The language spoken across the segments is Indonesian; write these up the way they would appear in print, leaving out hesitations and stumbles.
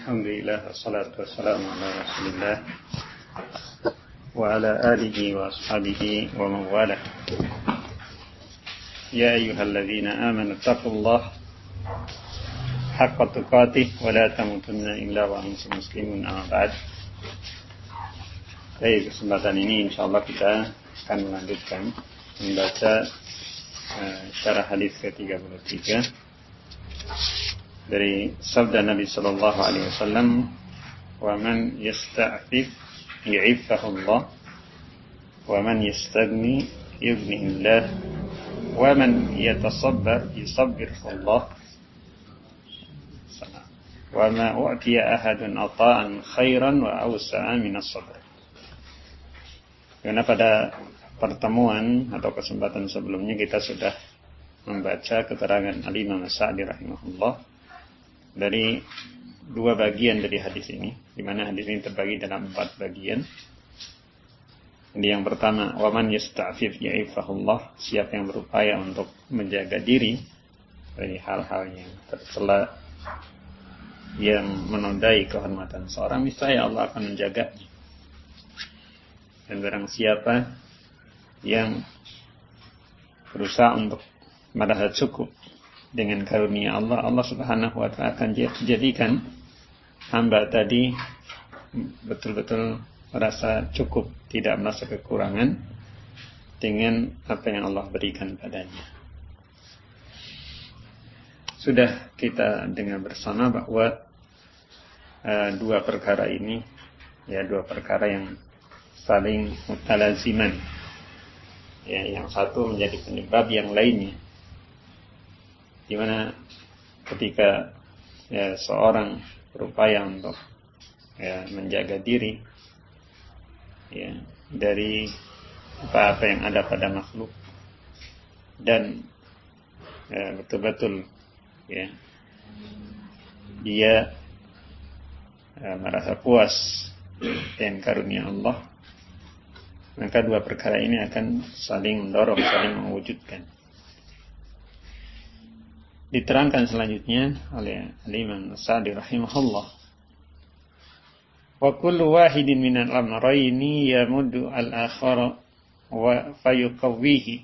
Alhamdulillah, wassalatu wassalamu ala rasulillah wa ala alihi wa ashabihi wa mawalah. Ya ayyuhalladzina amanu taqullaha haqqa tuqatih wa la tamutunna illa wa antum muslimun, amma ba'd. Baik, kesempatan ini insyaallah kita akan melanjutkan membaca syarah hadis ke-33 dari sabda Nabi sallallahu alaihi wasallam, "Wa man yasta'fif yu'iffahu Allah, wa man yastaghni yughnihi Allah, wa man yatasabbar yusabbirhu Allah, wa ma u'tiya ahadun ata'an khairan wa awsa'a min as-sabr." Karena pada pertemuan atau kesempatan sebelumnya kita sudah membaca keterangan Al-Imam As-Sa'di rahimahullah dari dua bagian dari hadis ini, di mana hadis ini terbagi dalam 4 bagian. Jadi yang pertama, waman yasta'fif ya'ifahullah, siapa yang berupaya untuk menjaga diri dari hal-hal yang tercela yang menodai kehormatan seorang, niscaya Allah akan menjaganya. Dan barang siapa yang berusaha untuk merasa cukup dengan karunia Allah, Allah Subhanahu wa ta'ala akan jadikan hamba tadi betul-betul merasa cukup, tidak merasa kekurangan dengan apa yang Allah berikan padanya. Sudah kita dengar bersama bahwa dua perkara ini, dua perkara yang saling mutalaziman. Yang satu menjadi penyebab yang lainnya. Di mana ketika seorang berupaya untuk menjaga diri dari apa-apa yang ada pada makhluk, dan betul-betul dia merasa puas dengan karunia Allah, maka dua perkara ini akan saling mendorong, saling mewujudkan. Diterangkan selanjutnya oleh Al-Imam As-Sa'di rahimahullah, wa kullu wahidin minal amrayni yamuddu al-akhara wa fayuqawwihi,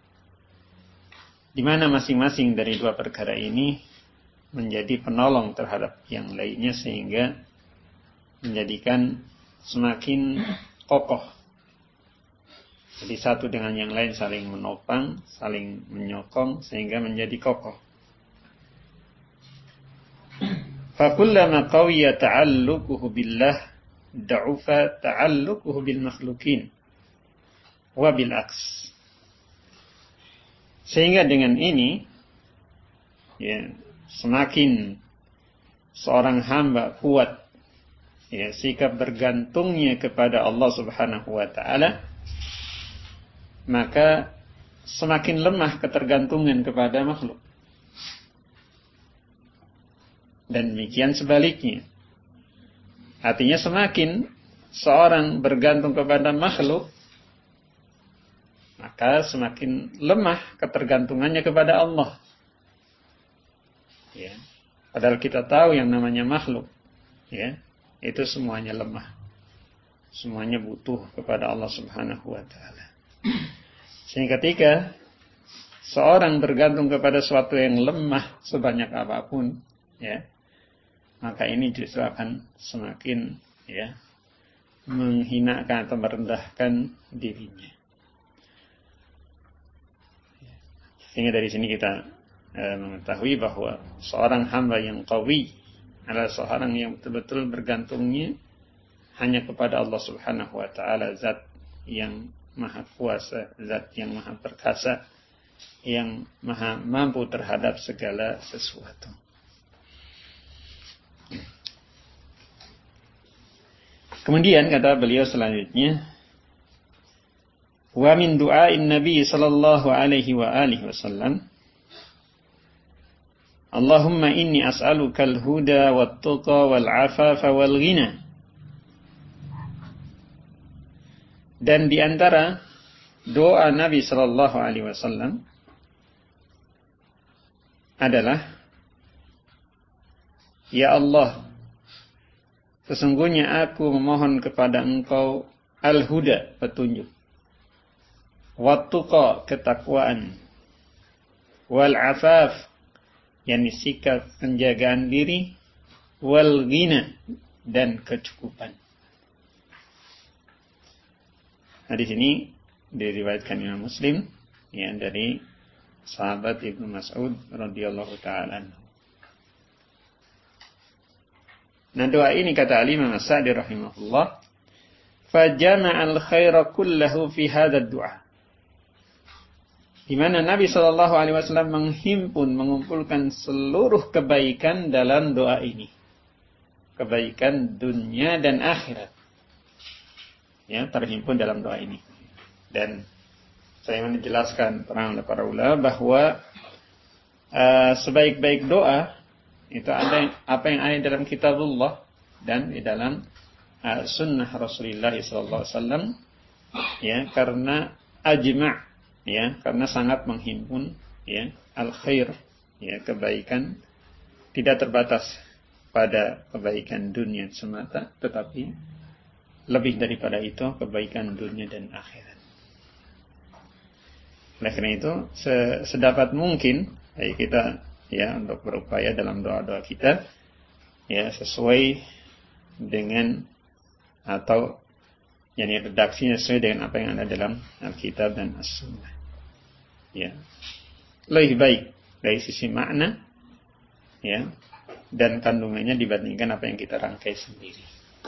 di mana masing-masing dari dua perkara ini menjadi penolong terhadap yang lainnya, sehingga menjadikan semakin kokoh. Jadi satu dengan yang lain saling menopang, saling menyokong, sehingga menjadi kokoh. فَكُلَّمَا قَوِيَ تَعَلُّقُهُ بِاللَّهِ دَعُفَ تَعَلُّقُهُ بِالْمَخْلُوقِينَ وَبِالْعَكْسِ. Sehingga dengan ini semakin seorang hamba kuat sikap bergantungnya kepada Allah Subhanahu wa ta'ala, maka semakin lemah ketergantungan kepada makhluk. Dan demikian sebaliknya. Artinya semakin seorang bergantung kepada makhluk, maka semakin lemah ketergantungannya kepada Allah. Padahal kita tahu yang namanya makhluk, itu semuanya lemah. Semuanya butuh kepada Allah Subhanahu wa ta'ala. Sehingga ketika seorang bergantung kepada sesuatu yang lemah sebanyak apapun, maka ini justru akan semakin menghinakan atau merendahkan dirinya. Sehingga dari sini kita mengetahui bahwa seorang hamba yang qawi adalah seorang yang betul-betul bergantungnya hanya kepada Allah Subhanahu wa ta'ala, zat yang maha kuasa, zat yang maha perkasa, yang maha mampu terhadap segala sesuatu. Kemudian kata beliau selanjutnya, wa min du'ain Nabi sallallahu alaihi wa alihi wasallam, Allahumma inni as'aluka al-huda wat-tuqa wal-'afafa wal-ghina. Dan di antara doa Nabi sallallahu alaihi wasallam adalah, ya Allah, sesungguhnya aku memohon kepada engkau al-huda, petunjuk, wat-tuqa, ketakwaan, wal-afaf, yakni sikap penjagaan diri, wal-ghina, dan kecukupan. Hadis ini diriwayatkan Imam Muslim ya, dari sahabat Ibnu Mas'ud radhiyallahu taala anhu. Nah, doa ini kata Imam As-Sa'di rahimahullah, fajama'al khaira kullahu fi hadzal du'a. Di mana Nabi sallallahu alaihi wasallam mengumpulkan seluruh kebaikan dalam doa ini. Kebaikan dunia dan akhirat. Ya, terhimpun dalam doa ini. Dan saya ingin menjelaskan terang oleh para ulama bahwa sebaik-baik doa itu ada apa yang ada dalam kitabullah dan di dalam sunnah Rasulullah sallallahu alaihi wasallam, ya, karena ajma', ya, karena sangat menghimpun, ya, al khair, ya, kebaikan tidak terbatas pada kebaikan dunia semata, tetapi lebih daripada itu kebaikan dunia dan akhirat. Oleh karena itu sedapat mungkin kita, ya, untuk berupaya dalam doa-doa kita, ya, sesuai dengan atau yakni redaksinya sesuai dengan apa yang ada dalam Alkitab dan As-Sunnah. Ya. Lebih baik dari sisi makna, ya, dan kandungannya dibandingkan apa yang kita rangkai sendiri.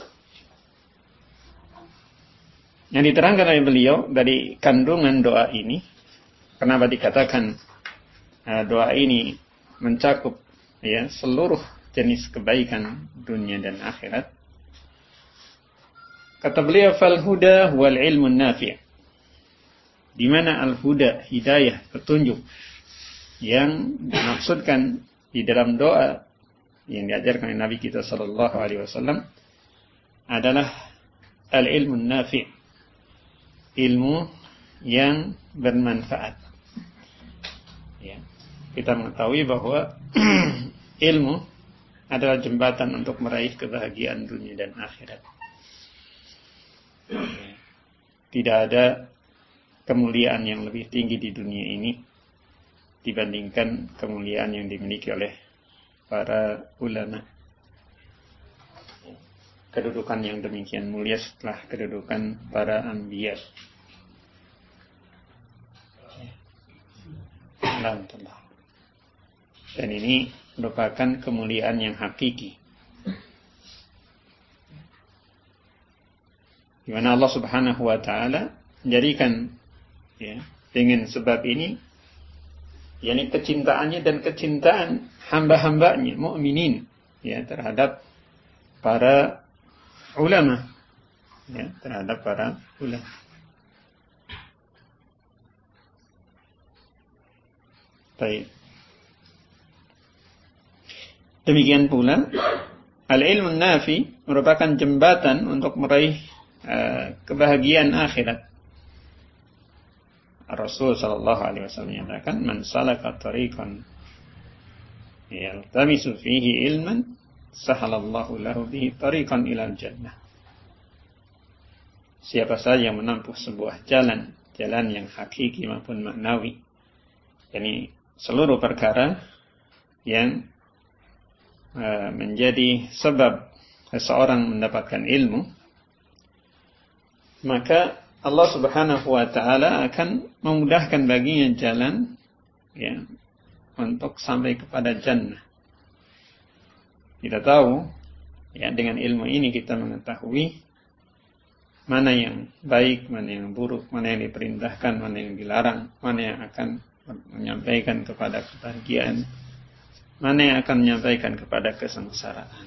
Yang diterangkan oleh beliau dari kandungan doa ini, kenapa dikatakan doa ini mencakup, ya, seluruh jenis kebaikan dunia dan akhirat. Kata beliau, fal huda wal ilmun nafi'. Di mana al huda, hidayah, petunjuk, yang dimaksudkan di dalam doa yang diajarkan oleh Nabi kita sallallahu alaihi wasallam adalah al ilmun nafi', ilmu yang bermanfaat. Ya. Kita mengetahui bahwa ilmu adalah jembatan untuk meraih kebahagiaan dunia dan akhirat. Tidak ada kemuliaan yang lebih tinggi di dunia ini dibandingkan kemuliaan yang dimiliki oleh para ulama. Kedudukan yang demikian mulia setelah kedudukan para anbiya. Dan ini merupakan kemuliaan yang hakiki, di mana Allah Subhanahu wa taala menjadikan, ya, dengan sebab ini, yakni kecintaannya dan kecintaan hamba-hambanya mukminin, ya, terhadap para ulama, ya, terhadap para ulama. Baik. Demikian pula al-ilmu nafi merupakan jembatan untuk meraih kebahagiaan akhirat. Rasul sallallahu alaihi wasallam menyatakan, man salaka tariqan yaltamisu fihi ilman sahalallahu lahu bihi tariqan ilal jannah. Siapa saja yang menempuh sebuah jalan yang hakiki maupun maknawi, yakni seluruh perkara yang menjadi sebab seseorang mendapatkan ilmu, maka Allah Subhanahu wa taala akan memudahkan baginya jalan, ya, untuk sampai kepada jannah. Kita tahu, ya, dengan ilmu ini kita mengetahui mana yang baik, mana yang buruk, mana yang diperintahkan, mana yang dilarang, mana yang akan menyampaikan kepada kebahagiaan, mana yang akan menyampaikan kepada kesengsaraan.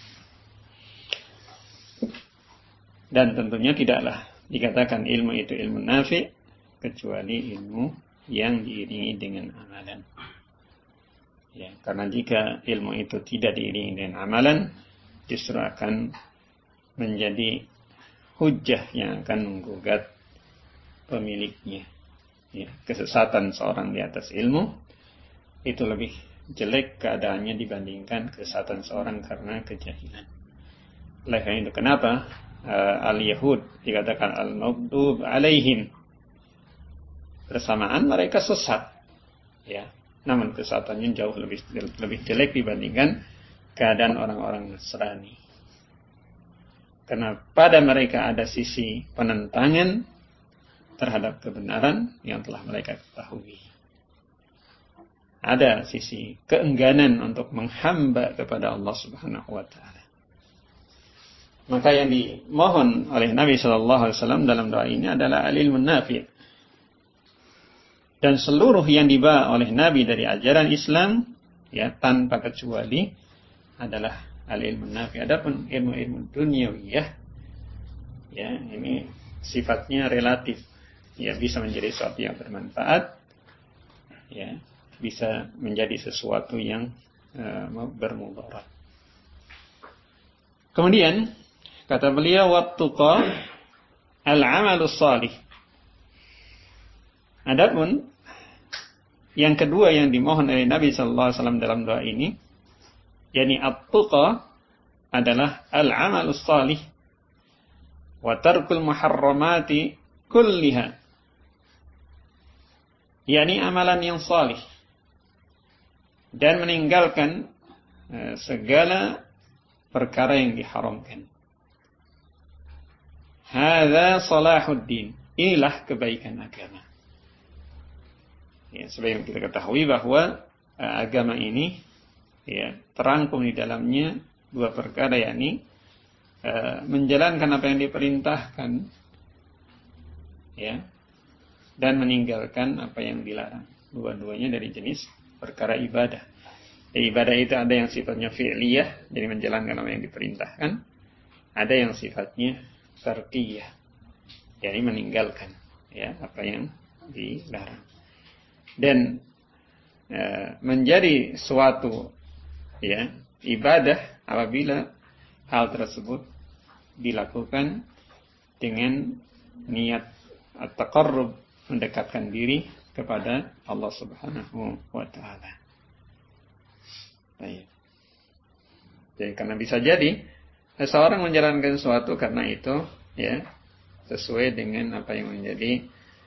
Dan tentunya tidaklah dikatakan ilmu itu ilmu nafi kecuali ilmu yang diiringi dengan amalan. Ya, karena jika ilmu itu tidak diiringi dengan amalan, justru akan menjadi hujjah yang akan menggugat pemiliknya. Ya, kesesatan seorang di atas ilmu itu lebih jelek keadaannya dibandingkan kesesatan seorang karena kejahilan. Oleh karena itu kenapa al-Yahud dikatakan al-maghdub alaihim, bersamaan mereka sesat, ya. Namun kesesatannya jauh lebih jelek dibandingkan keadaan orang-orang Nasrani. Karena pada mereka ada sisi penentangan terhadap kebenaran yang telah mereka ketahui. Ada sisi keengganan untuk menghamba kepada Allah Subhanahu wa taala. Maka yang dimohon oleh Nabi sallallahu alaihi wasallam dalam doa ini adalah al-ilmun nafi'. Dan seluruh yang dibawa oleh Nabi dari ajaran Islam, ya, tanpa kecuali adalah al-ilmun nafi'. Adapun ilmu-ilmu duniawiyah, ya, ini sifatnya relatif. Ya, bisa menjadi sesuatu yang bermanfaat, ya, bisa menjadi sesuatu yang bermudarat. Kemudian kata beliau, wattuqa al-amalus salih. Adapun yang kedua yang dimohon oleh Nabi sallallahu alaihi wasallam dalam doa ini, yakni at-tuqa adalah al-amalus salih wa tarkul muharramati kulliha. Yakni amalan yang salih dan meninggalkan segala perkara yang diharamkan. Hadza salahuddin. Inilah kebaikan agama. Ya, sebagaimana kita ketahui bahwa agama ini, ya, terangkum di dalamnya dua perkara, yakni menjalankan apa yang diperintahkan, ya, dan meninggalkan apa yang dilarang. Dua-duanya dari jenis perkara ibadah. Ibadah itu ada yang sifatnya fi'liyah, jadi menjalankan apa yang diperintahkan. Ada yang sifatnya tarkiyah, yakni meninggalkan, ya, apa yang dilarang. Dan menjadi suatu, ya, ibadah apabila hal tersebut dilakukan dengan niat at-taqarrub, mendekatkan diri kepada Allah Subhanahu wa taala. Baik. Jadi karena bisa jadi seseorang menjalankan sesuatu karena itu, ya, sesuai dengan apa yang menjadi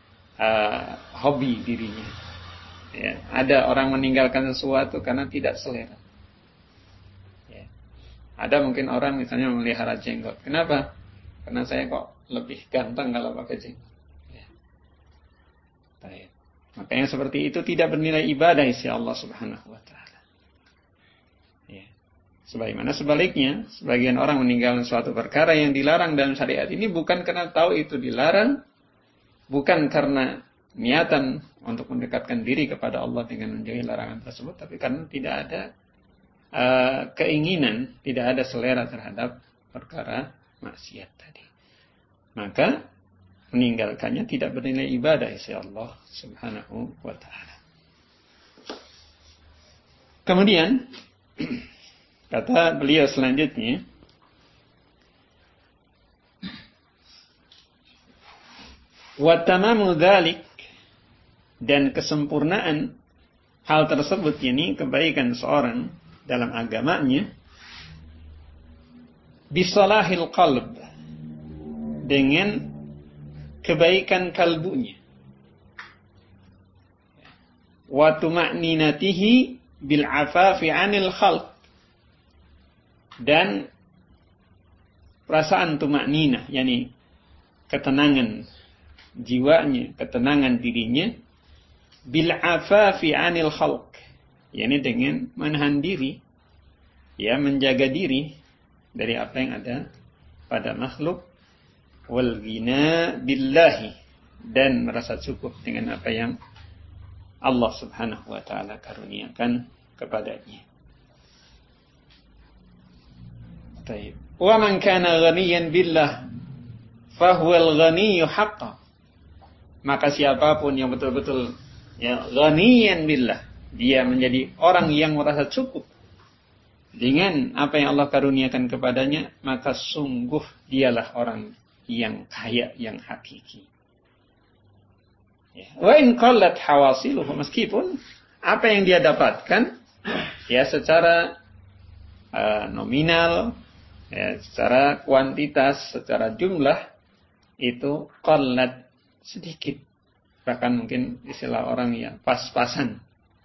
hobi dirinya. Ya, ada orang meninggalkan sesuatu karena tidak selera. Ya. Ada mungkin orang misalnya memelihara jenggot. Kenapa? Karena saya kok lebih ganteng kalau pakai jenggot. Ya. Baik. Makanya seperti itu tidak bernilai ibadah isi Allah Subhanahu wa taala. Ya. Sebagaimana sebaliknya, sebagian orang meninggalkan suatu perkara yang dilarang dalam syariat ini bukan karena tahu itu dilarang, bukan karena niatan untuk mendekatkan diri kepada Allah dengan menjauhi larangan tersebut, tapi karena tidak ada keinginan, tidak ada selera terhadap perkara maksiat tadi. Maka meninggalkannya tidak bernilai ibadah isi Allah Subhanahu wa taala. Kemudian kata beliau selanjutnya, wa tamamu dzalik, dan kesempurnaan hal tersebut, ini kebaikan seorang dalam agamanya, bisalahil qalb, dengan kebaikan kalbunya, wa tuma'ninatihi bil afafi 'anil khalq, dan perasaan tuma'ninah, yakni ketenangan jiwanya, ketenangan dirinya, bil afafi 'anil khalq, yakni dengan menahan diri, ya, menjaga diri dari apa yang ada pada makhluk, wal ghina billahi, dan merasa cukup dengan apa yang Allah Subhanahu wa taala karuniakan kepadanya. Baik. Wa man kana ghaniyan billah fa huwal ghaniyyu haqqan. Maka siapapun yang betul-betul, ya, ghaniyan billah, dia menjadi orang yang merasa cukup dengan apa yang Allah karuniakan kepadanya, maka sungguh dialah orang yang kaya yang hakiki. Wa in qallat hawasiluhu, meskipun apa yang dia dapatkan, ya, secara nominal, Ya, secara kuantitas, secara jumlah itu qallat, sedikit. Bahkan mungkin istilah orang yang pas-pasan.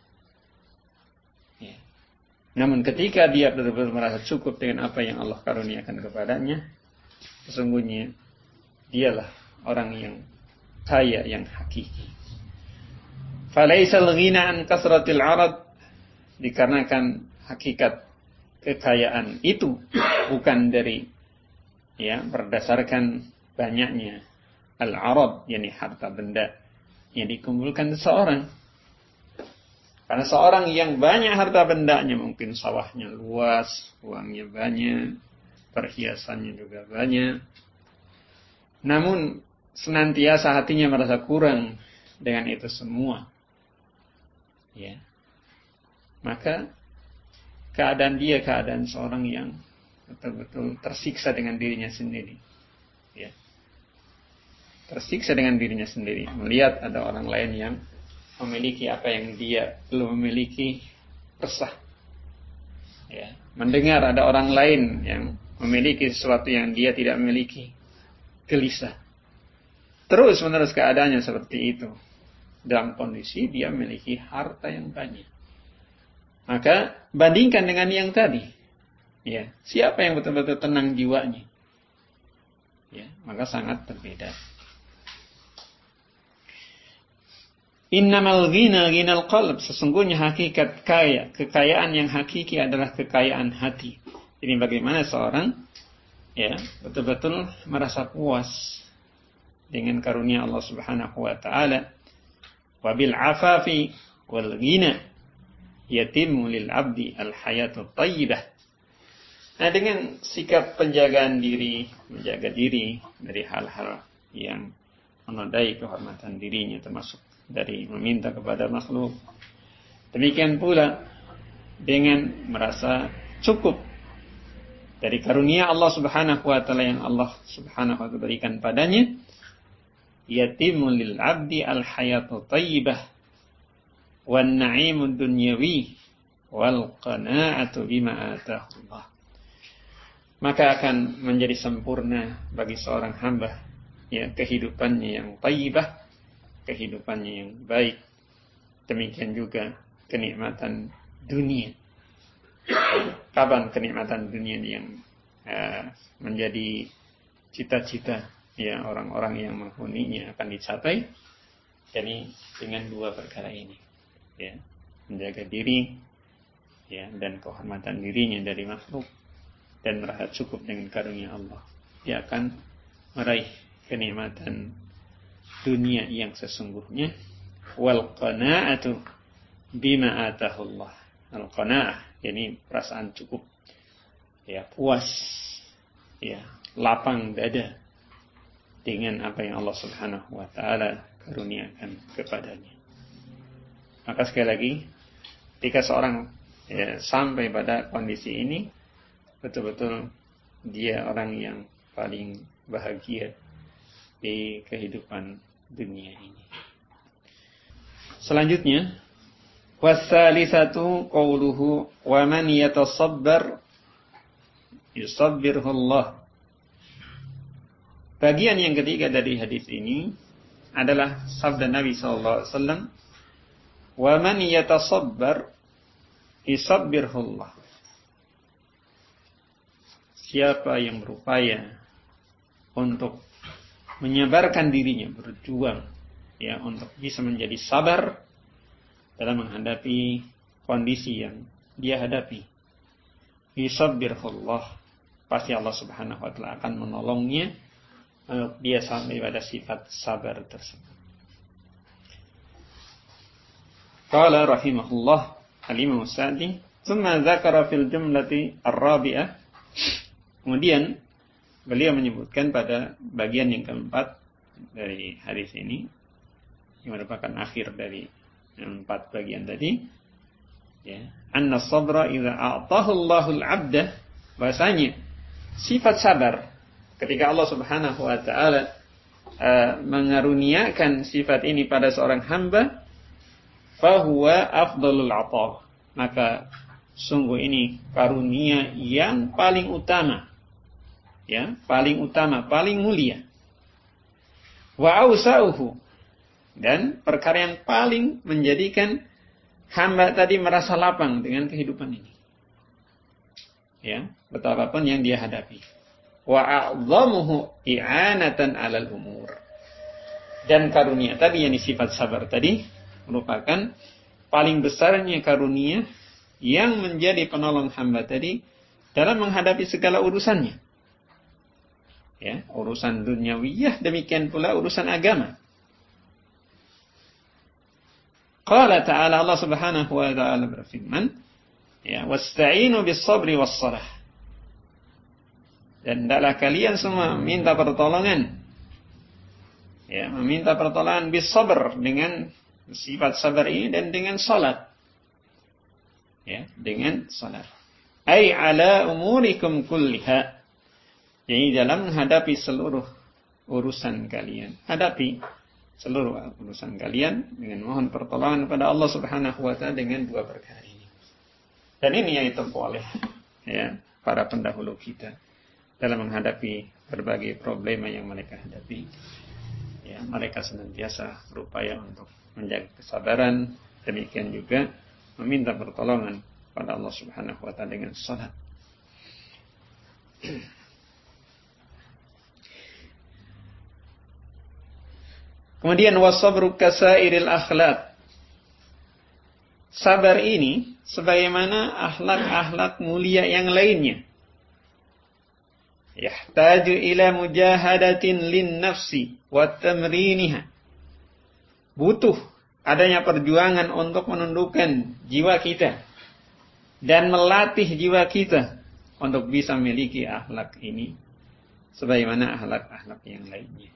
Ya. Namun ketika dia betul-betul merasa cukup dengan apa yang Allah karuniakan kepadanya, sesungguhnya dialah orang yang kaya yang hakiki. Falaisal ghina an kasratil arad, dikarenakan hakikat kekayaan itu bukan dari berdasarkan banyaknya al-arad, yakni harta benda yang dikumpulkan seseorang. Karena seorang yang banyak harta bendanya, mungkin sawahnya luas, uangnya banyak, perhiasannya juga banyak, namun senantiasa hatinya merasa kurang dengan itu semua, ya, maka keadaan dia keadaan seorang yang betul-betul tersiksa dengan dirinya sendiri, ya, tersiksa dengan dirinya sendiri, melihat ada orang lain yang memiliki apa yang dia belum memiliki, resah, ya, mendengar ada orang lain yang memiliki sesuatu yang dia tidak memiliki, gelisah. Terus menerus keadaannya seperti itu dalam kondisi dia memiliki harta yang banyak. Maka bandingkan dengan yang tadi, ya, siapa yang betul-betul tenang jiwanya, ya, maka sangat berbeda. Innamal ghina ghinal qalb, sesungguhnya hakikat kekayaan yang hakiki adalah kekayaan hati. Jadi bagaimana seorang, ya, betul-betul merasa puas dengan karunia Allah Subhanahu wa taala. Wabil afafi wal ghina yatimmu lil abdi al hayatul thayyibah. Nah, dengan sikap penjagaan diri, menjaga diri dari hal-hal yang menodai kehormatan dirinya, termasuk dari meminta kepada makhluk. Demikian pula dengan merasa cukup dari karunia Allah Subhanahu wa taala yang Allah Subhanahu wa taala berikan padanya. Yatimul lil abdi al hayatu thayyibah wan na'imud dunyawi wal qana'atu bima atahu Allah. Maka akan menjadi sempurna bagi seorang hamba, ya, kehidupannya yang thayyibah, kehidupannya yang baik. Demikian juga kenikmatan dunia. Kapan kenikmatan dunia yang menjadi cita-cita, ya, orang-orang yang menghuninya akan dicapai? Jadi dengan dua perkara ini, ya, menjaga diri, ya, dan kehormatan dirinya dari makhluk, dan merasa cukup dengan karunia Allah, dia akan meraih kenikmatan dunia yang sesungguhnya. Wal qana'atu bima atahullah. Al qana'ah, yakni perasaan cukup, ya, puas, ya, lapang dada dengan apa yang Allah Subhanahu wa taala karuniakan kepadanya. Maka sekali lagi, ketika seorang, ya, sampai pada kondisi ini, betul-betul dia orang yang paling bahagia di kehidupan dunia ini. Selanjutnya, wasalisatu qauluhu wa man yatasabbar yusabbirhu Allah. Bagian yang ketiga dari hadis ini adalah sabda Nabi SAW, wa man yatasabbar yusabbirhu Allah. Siapa yang berupaya untuk menyabarkan dirinya, berjuang, ya, untuk bisa menjadi sabar dalam menghadapi kondisi yang dia hadapi, yusabbirhu Allah, pasti Allah Subhanahu wa taala akan menolongnya untuk dia sampai pada sifat sabar tersebut. Qala rahimahullah al-Imam Sa'di, thumma dzakara fil jumlati ar-rabi'ah. Kemudian beliau menyebutkan pada bagian yang keempat dari hadis ini, yang merupakan akhir dari 4 bagian tadi, ya, anna sabra idza a'tahu Allahul 'abda, bahasanya sifat sabar ketika Allah Subhanahu wa taala mengaruniakan sifat ini pada seorang hamba, fahuwa afdalul 'atha, maka sungguh ini karunia yang paling utama ya, paling utama, paling mulia. Wa ausauhu, dan perkara yang paling menjadikan hamba tadi merasa lapang dengan kehidupan ini. Ya, betapapun yang dia hadapi. Wa a'dhamuhu i'anatan 'alal umur. Dan karunia tadi yang sifat sabar tadi merupakan paling besarnya karunia yang menjadi penolong hamba tadi dalam menghadapi segala urusannya. Ya, urusan duniawiyah, demikian pula urusan agama. Qala ta'ala, Allah Subhanahu wa ta'ala berfirman, ya, wasta'inu bis-sabri was-salah. Dan hendaklah kalian semua minta pertolongan. Ya, meminta pertolongan bis-sabr, dengan sifat sabar ini, dan dengan salat. Ya, dengan salat. Ai ala umurikum kulliha. Jadi dalam menghadapi seluruh urusan kalian. Hadapi seluruh urusan kalian dengan mohon pertolongan kepada Allah Subhanahu wa ta'ala dengan dua perkara ini. Dan ini yang ditempuh oleh, ya, para pendahulu kita dalam menghadapi berbagai problema yang mereka hadapi. Ya, mereka senantiasa berupaya untuk menjaga kesabaran, demikian juga meminta pertolongan pada Allah Subhanahu wa ta'ala dengan salat. Kemudian wasabru kasairil akhlaq. Sabar ini sebagaimana akhlak-akhlak mulia yang lainnya. Yahtaju ila mujahadatin lin nafsi wa tamriniha. Butuh adanya perjuangan untuk menundukkan jiwa kita dan melatih jiwa kita untuk bisa memiliki akhlak ini sebagaimana akhlak-akhlak yang lainnya.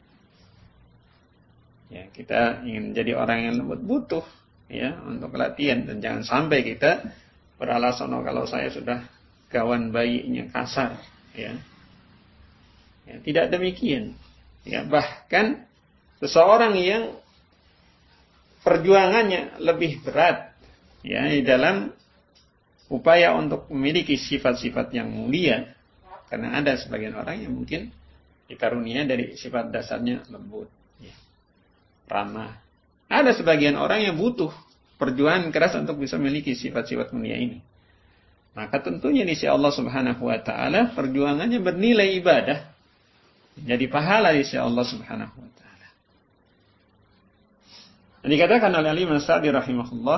Ya, kita ingin menjadi orang yang lembut, butuh, ya, untuk latihan. Dan jangan sampai kita beralasan, oh, kalau saya sudah kawan bayinya kasar, ya. Ya, tidak demikian. Ya, bahkan seseorang yang perjuangannya lebih berat, ya, dalam upaya untuk memiliki sifat-sifat yang mulia, karena ada sebagian orang yang mungkin dikarunia dari sifat dasarnya lembut, ya, ramah. Ada sebagian orang yang butuh perjuangan keras untuk bisa memiliki sifat-sifat mulia ini. Maka tentunya di sisi Allah Subhanahu wa ta'ala perjuangannya bernilai ibadah, jadi pahala di sisi Allah Subhanahu wa ta'ala. Dan dikatakan oleh Imam Sa'di rahimahullah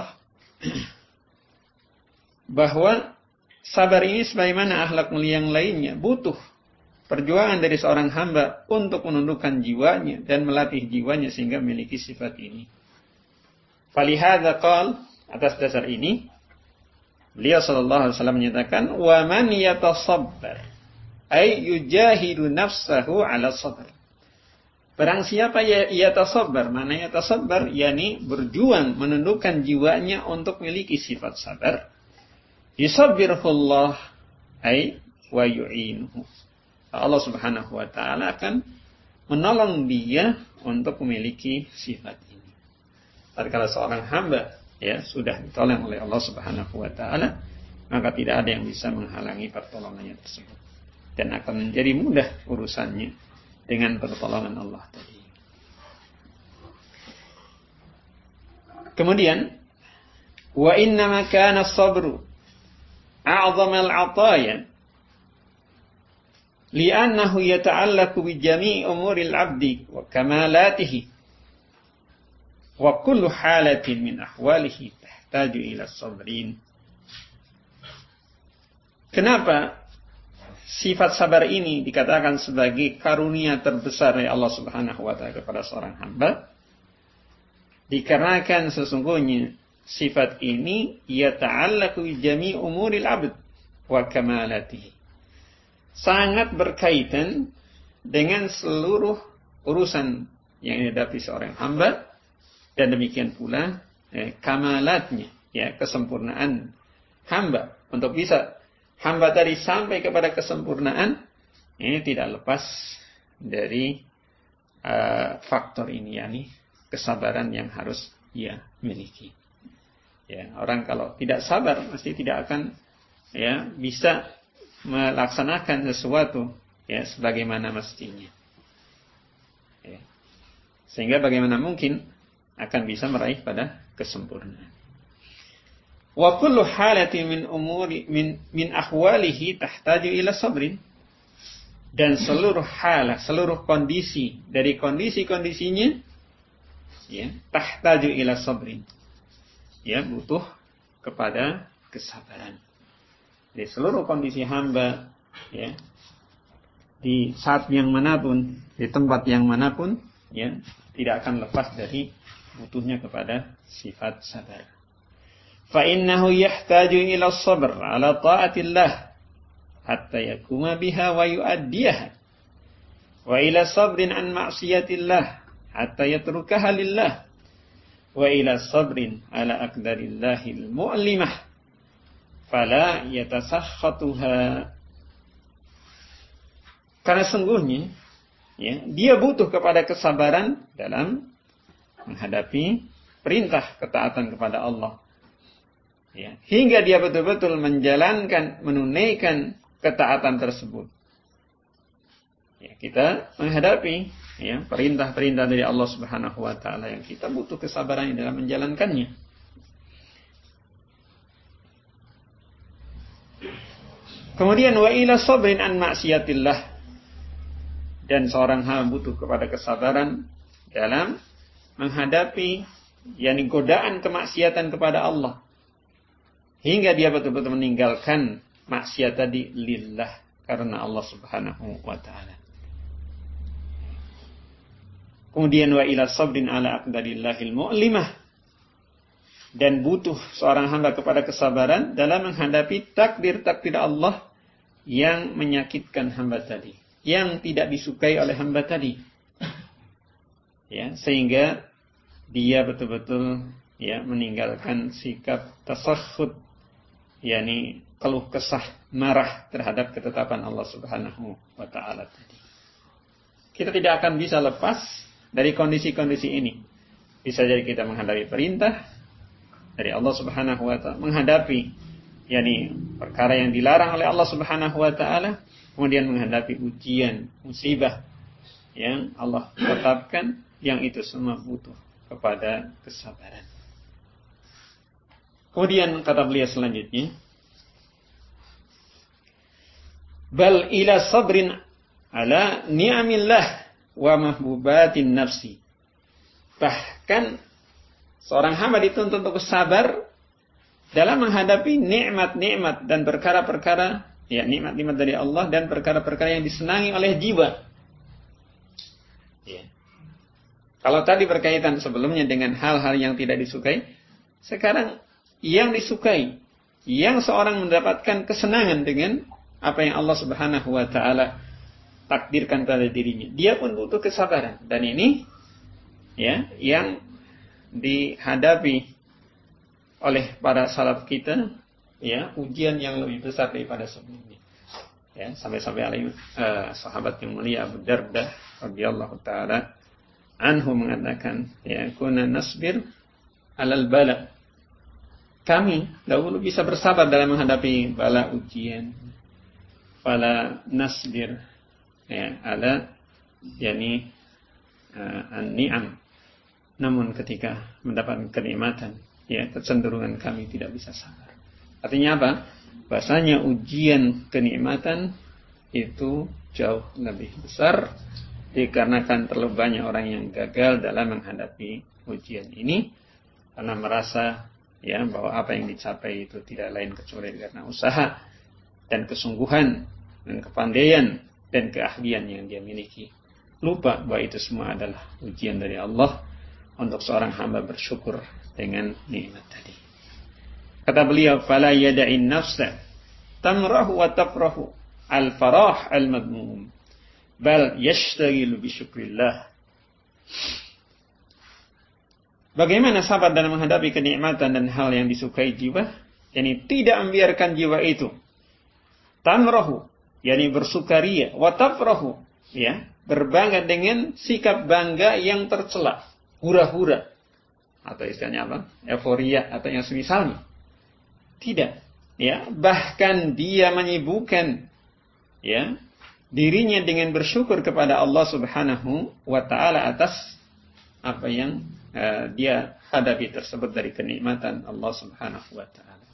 bahwa sabar ini sebagaimana akhlak mulia yang lainnya butuh perjuangan dari seorang hamba untuk menundukkan jiwanya dan melatih jiwanya sehingga memiliki sifat ini. Falihadza qala, atas dasar ini beliau sallallahu alaihi wasallam menyatakan, wa man yatasabbar ay yujahidu nafsahu ala sabr. Barang siapa yatasabbar, mana yatasabbar, yakni berjuang menundukkan jiwanya untuk memiliki sifat sabar, yusabbirullah ay wa yu'inuhu. Allah Subhanahu wa ta'ala akan menolong dia untuk memiliki sifat ini. Tatkala seorang hamba, ya, sudah ditolong oleh Allah Subhanahu wa ta'ala, maka tidak ada yang bisa menghalangi pertolongannya tersebut, dan akan menjadi mudah urusannya dengan pertolongan Allah tadi. Kemudian, wa innama kana as-sabru a'zamal 'ataya li'annahu yata'allaqu bi jami'i umuril 'abdi wa kamalatihi wa kullu halatin min ahwalihi tahtaju ila sabrin. Kenapa sifat sabar ini dikatakan sebagai karunia terbesar dari Allah Subhanahu wa ta'ala kepada seorang hamba? Dikarenakan sesungguhnya sifat ini yata'allaqu bi jami'i umuril 'abd wa kamalatihi, sangat berkaitan dengan seluruh urusan yang dihadapi seorang hamba, dan demikian pula kamalatnya, ya, kesempurnaan hamba. Untuk bisa hamba tadi sampai kepada kesempurnaan, ini tidak lepas dari faktor ini, yakni kesabaran yang harus ia miliki. Ya, orang kalau tidak sabar pasti tidak akan, ya, bisa melaksanakan sesuatu ya sebagaimana mestinya. Ya. Sehingga bagaimana mungkin akan bisa meraih pada kesempurnaan. Wa kullu halatin min ahwalihi tahtaju ila sabrin. Dan seluruh halah, seluruh kondisi dari kondisi-kondisinya, ya, tahtaju ila sabrin. Ya, butuh kepada kesabaran. Di seluruh kondisi hamba, ya, di saat yang manapun, di tempat yang manapun, ya, tidak akan lepas dari butuhnya kepada sifat sabar. Fa innahu yahtaju ila sabr ala ta'atillah hatta yakuma biha wa yu'addiyaha wa ila sabrin an ma'siyatillah hatta yatrukaha lillah wa ila sabrin ala aqdarillahil mu'limah fala yatasakhatuha. Karena sungguhnya, ya, dia butuh kepada kesabaran dalam menghadapi perintah ketaatan kepada Allah, ya, hingga dia betul-betul menjalankan, menunaikan ketaatan tersebut. Ya, kita menghadapi, ya, perintah-perintah dari Allah Subhanahu wa taala yang kita butuh kesabaran dalam menjalankannya. Kemudian wa ila sabrin an maksiatillah, dan seorang hamba butuh kepada kesabaran dalam menghadapi, yakni godaan kemaksiatan kepada Allah, hingga dia betul-betul meninggalkan maksiat tadi lillah, karena Allah Subhanahu wa taala. Kemudian wa ila sabrin ala aqdarillahil mu'limah, dan butuh seorang hamba kepada kesabaran dalam menghadapi takdir-takdir Allah yang menyakitkan hamba tadi, yang tidak disukai oleh hamba tadi. Ya, sehingga dia betul-betul, ya, meninggalkan sikap tasakhut, yakni keluh kesah, marah terhadap ketetapan Allah Subhanahu wa taala tadi. Kita tidak akan bisa lepas dari kondisi-kondisi ini. Bisa jadi kita menghadapi perintah dari Allah Subhanahu wa taala, menghadapi, yakni perkara yang dilarang oleh Allah Subhanahu wa taala, kemudian menghadapi ujian, musibah yang Allah tetapkan, yang itu semua butuh kepada kesabaran. Kemudian kata beliau selanjutnya, bal ila sabrin ala ni'amillah wa mahbubatin nafsi. Bahkan seorang hamba dituntut untuk sabar dalam menghadapi nikmat-nikmat dan perkara-perkara, ya, nikmat-nikmat dari Allah dan perkara-perkara yang disenangi oleh jiwa. Ya. Kalau tadi berkaitan sebelumnya dengan hal-hal yang tidak disukai, sekarang yang disukai, yang seorang mendapatkan kesenangan dengan apa yang Allah Subhanahu wa taala takdirkan pada dirinya, dia pun butuh kesabaran. Dan ini, ya, yang dihadapi oleh para salaf kita, ya, ujian yang lebih besar daripada sebelumnya. Ya, sampai-sampai sahabat yang mulia Abu Darda radhiyallahu taala anhu mengatakan, ya, kunna nasbir alal bala. Kami dahulu bisa bersabar dalam menghadapi bala, ujian. Fala nasbir, ya, ala, yakni an-ni'am. Namun ketika mendapatkan kenikmatan, ya, kecenderungan kami tidak bisa sabar. Artinya apa? Bahasanya ujian kenikmatan itu jauh lebih besar, dikarenakan terlalu banyak orang yang gagal dalam menghadapi ujian ini, karena merasa, ya, bahwa apa yang dicapai itu tidak lain kecuali karena usaha dan kesungguhan dan kepandaian dan keahlian yang dia miliki. Lupa bahwa itu semua adalah ujian dari Allah untuk seorang hamba bersyukur dengan nikmat tadi. Kata beliau, fala yada'in nafsa tamrahu wa tafrahu al-farah al-madmum bal yashtaghilu bi syukrillah. Bagaimana sabar dalam menghadapi kenikmatan dan hal yang disukai jiwa? Yani tidak membiarkan jiwa itu tamrahu, yani bersukaria, wa tafrahu, ya, berbangga dengan sikap bangga yang tercela, hura-hura, atau istilahnya apa? Euforia atau yang semisalnya. Tidak, ya, bahkan dia menyibukkan, ya, dirinya dengan bersyukur kepada Allah Subhanahu wa taala atas apa yang dia hadapi tersebut dari kenikmatan Allah Subhanahu wa taala.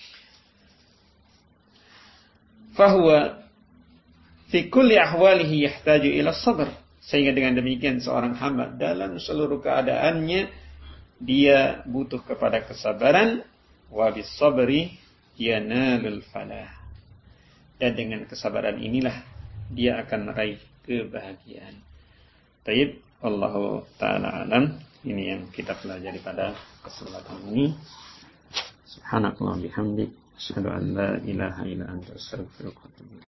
Fahuwa fi kulli ahwalihi yahtaju ila sabr. Sehingga dengan demikian seorang hamba dalam seluruh keadaannya dia butuh kepada kesabaran. Wa bis sabri yanalul falah. Dan dengan kesabaran inilah dia akan meraih kebahagiaan. Taib, Allahu ta'ala alam. Ini yang kita pelajari pada kesempatan ini. Subhanakallah bihamdik. Asyhadu an la ilaha illa anta astaghfiruka wa atubu ilaik.